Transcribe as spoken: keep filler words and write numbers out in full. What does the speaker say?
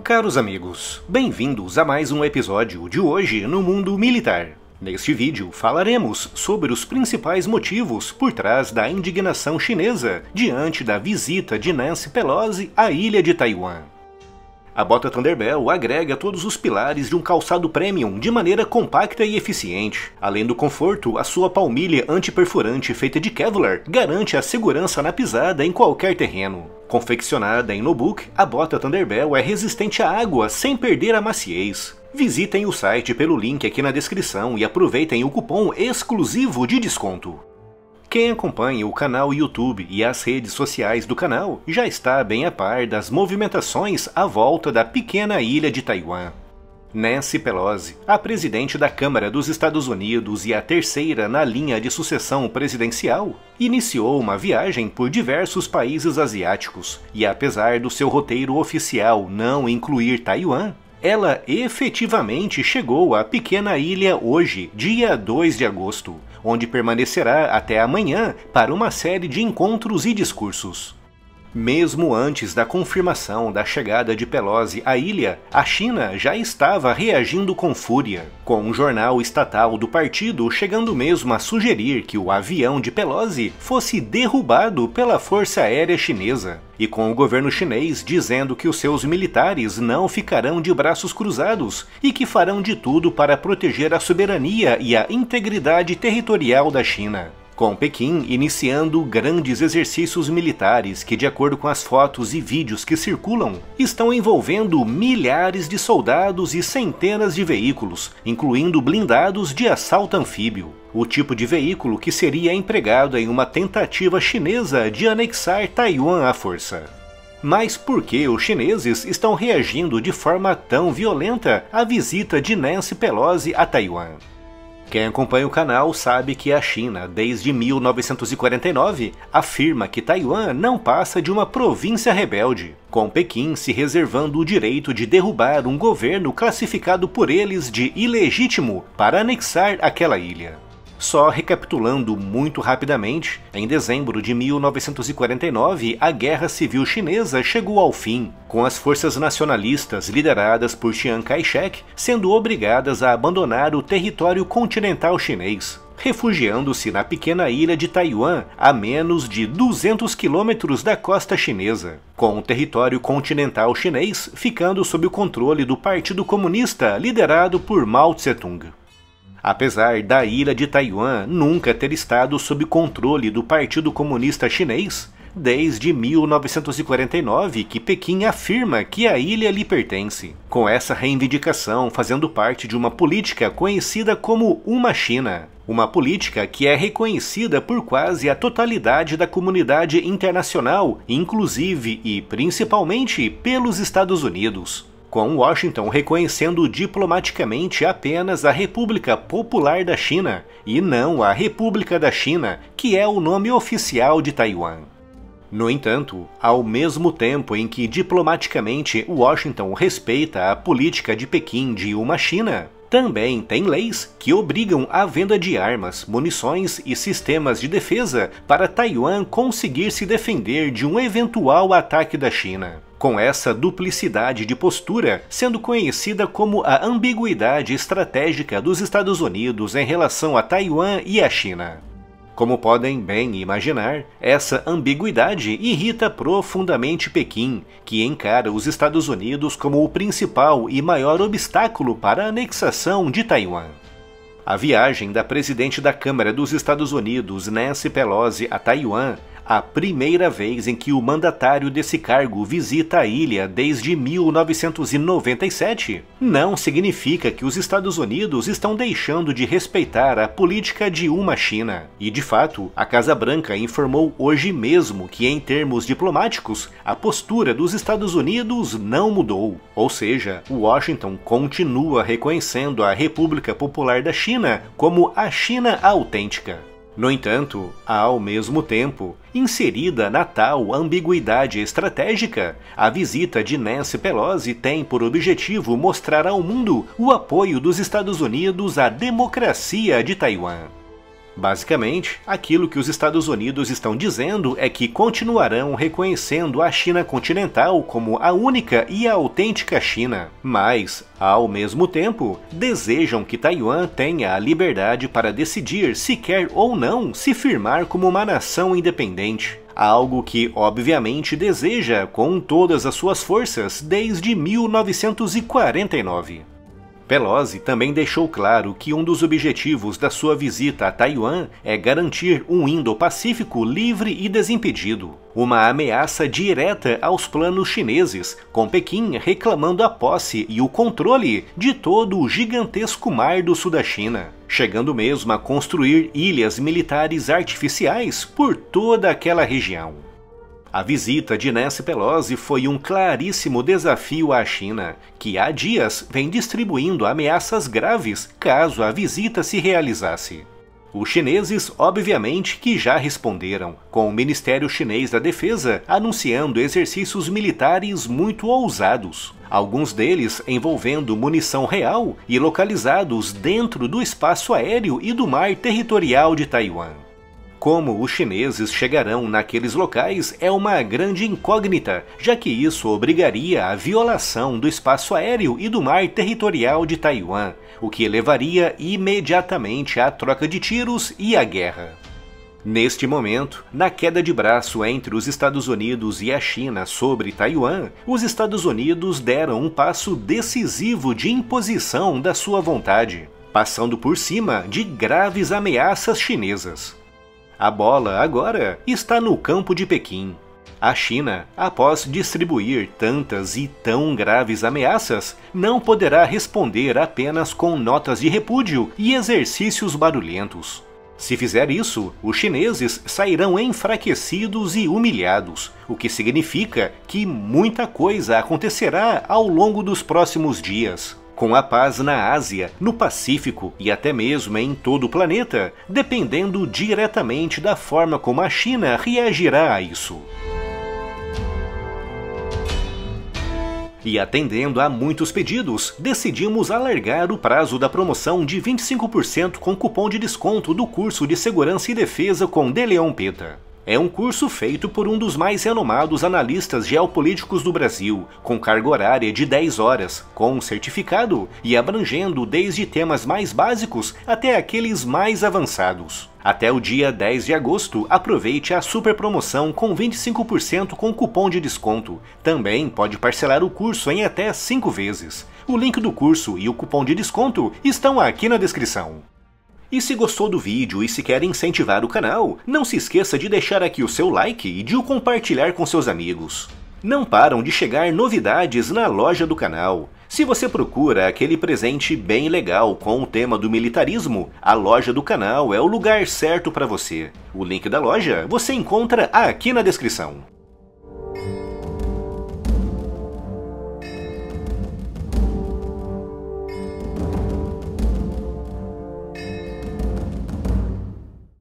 Caros amigos, bem-vindos a mais um episódio de Hoje no Mundo Militar. Neste vídeo falaremos sobre os principais motivos por trás da indignação chinesa diante da visita de Nancy Pelosi à ilha de Taiwan. A bota Thunderbell agrega todos os pilares de um calçado premium de maneira compacta e eficiente. Além do conforto, a sua palmilha antiperfurante feita de Kevlar garante a segurança na pisada em qualquer terreno. Confeccionada em Notebook, a bota Thunderbell é resistente à água sem perder a maciez. Visitem o site pelo link aqui na descrição e aproveitem o cupom exclusivo de desconto. Quem acompanha o canal YouTube e as redes sociais do canal já está bem a par das movimentações à volta da pequena ilha de Taiwan. Nancy Pelosi, a presidente da Câmara dos Estados Unidos e a terceira na linha de sucessão presidencial, iniciou uma viagem por diversos países asiáticos e, apesar do seu roteiro oficial não incluir Taiwan, ela efetivamente chegou à pequena ilha hoje, dia dois de agosto, onde permanecerá até amanhã para uma série de encontros e discursos. Mesmo antes da confirmação da chegada de Pelosi à ilha, a China já estava reagindo com fúria, com um jornal estatal do partido chegando mesmo a sugerir que o avião de Pelosi fosse derrubado pela Força Aérea Chinesa, e com o governo chinês dizendo que os seus militares não ficarão de braços cruzados e que farão de tudo para proteger a soberania e a integridade territorial da China. Com Pequim iniciando grandes exercícios militares que, de acordo com as fotos e vídeos que circulam, estão envolvendo milhares de soldados e centenas de veículos, incluindo blindados de assalto anfíbio, o tipo de veículo que seria empregado em uma tentativa chinesa de anexar Taiwan à força. Mas por que os chineses estão reagindo de forma tão violenta à visita de Nancy Pelosi a Taiwan? Quem acompanha o canal sabe que a China, desde mil novecentos e quarenta e nove, afirma que Taiwan não passa de uma província rebelde, com Pequim se reservando o direito de derrubar um governo classificado por eles de ilegítimo para anexar aquela ilha. Só recapitulando muito rapidamente, em dezembro de mil novecentos e quarenta e nove, a Guerra Civil Chinesa chegou ao fim, com as forças nacionalistas lideradas por Chiang Kai-shek sendo obrigadas a abandonar o território continental chinês, refugiando-se na pequena ilha de Taiwan, a menos de duzentos quilômetros da costa chinesa, com o território continental chinês ficando sob o controle do Partido Comunista liderado por Mao Tse-tung. Apesar da ilha de Taiwan nunca ter estado sob controle do Partido Comunista Chinês, desde mil novecentos e quarenta e nove que Pequim afirma que a ilha lhe pertence, com essa reivindicação fazendo parte de uma política conhecida como Uma China, uma política que é reconhecida por quase a totalidade da comunidade internacional, inclusive e principalmente pelos Estados Unidos, com Washington reconhecendo diplomaticamente apenas a República Popular da China e não a República da China, que é o nome oficial de Taiwan. No entanto, ao mesmo tempo em que diplomaticamente Washington respeita a política de Pequim de Uma China, também tem leis que obrigam a venda de armas, munições e sistemas de defesa para Taiwan conseguir se defender de um eventual ataque da China, com essa duplicidade de postura sendo conhecida como a ambiguidade estratégica dos Estados Unidos em relação a Taiwan e a China. Como podem bem imaginar, essa ambiguidade irrita profundamente Pequim, que encara os Estados Unidos como o principal e maior obstáculo para a anexação de Taiwan. A viagem da presidente da Câmara dos Estados Unidos, Nancy Pelosi, a Taiwan, a primeira vez em que o mandatário desse cargo visita a ilha desde mil novecentos e noventa e sete, não significa que os Estados Unidos estão deixando de respeitar a política de Uma China. E de fato, a Casa Branca informou hoje mesmo que, em termos diplomáticos, a postura dos Estados Unidos não mudou. Ou seja, Washington continua reconhecendo a República Popular da China como a China autêntica. No entanto, ao mesmo tempo, inserida na tal ambiguidade estratégica, a visita de Nancy Pelosi tem por objetivo mostrar ao mundo o apoio dos Estados Unidos à democracia de Taiwan. Basicamente, aquilo que os Estados Unidos estão dizendo é que continuarão reconhecendo a China continental como a única e a autêntica China, mas, ao mesmo tempo, desejam que Taiwan tenha a liberdade para decidir se quer ou não se firmar como uma nação independente, algo que obviamente deseja com todas as suas forças desde mil novecentos e quarenta e nove. Pelosi também deixou claro que um dos objetivos da sua visita a Taiwan é garantir um Indo-Pacífico livre e desimpedido, uma ameaça direta aos planos chineses, com Pequim reclamando a posse e o controle de todo o gigantesco mar do sul da China, chegando mesmo a construir ilhas militares artificiais por toda aquela região. A visita de Nancy Pelosi foi um claríssimo desafio à China, que há dias vem distribuindo ameaças graves caso a visita se realizasse. Os chineses, obviamente, que já responderam, com o Ministério Chinês da Defesa anunciando exercícios militares muito ousados, alguns deles envolvendo munição real e localizados dentro do espaço aéreo e do mar territorial de Taiwan. Como os chineses chegarão naqueles locais é uma grande incógnita, já que isso obrigaria à violação do espaço aéreo e do mar territorial de Taiwan, o que levaria imediatamente à troca de tiros e à guerra. Neste momento, na queda de braço entre os Estados Unidos e a China sobre Taiwan, os Estados Unidos deram um passo decisivo de imposição da sua vontade, passando por cima de graves ameaças chinesas. A bola, agora, está no campo de Pequim. A China, após distribuir tantas e tão graves ameaças, não poderá responder apenas com notas de repúdio e exercícios barulhentos. Se fizer isso, os chineses sairão enfraquecidos e humilhados, o que significa que muita coisa acontecerá ao longo dos próximos dias. Com a paz na Ásia, no Pacífico e até mesmo em todo o planeta, dependendo diretamente da forma como a China reagirá a isso. E atendendo a muitos pedidos, decidimos alargar o prazo da promoção de vinte e cinco por cento com cupom de desconto do curso de Segurança e Defesa com De Leon Peta. É um curso feito por um dos mais renomados analistas geopolíticos do Brasil, com carga horária de dez horas, com um certificado e abrangendo desde temas mais básicos até aqueles mais avançados. Até o dia dez de agosto, aproveite a super promoção com vinte e cinco por cento com cupom de desconto. Também pode parcelar o curso em até cinco vezes. O link do curso e o cupom de desconto estão aqui na descrição. E se gostou do vídeo e se quer incentivar o canal, não se esqueça de deixar aqui o seu like e de o compartilhar com seus amigos. Não param de chegar novidades na loja do canal. Se você procura aquele presente bem legal com o tema do militarismo, a loja do canal é o lugar certo para você. O link da loja você encontra aqui na descrição.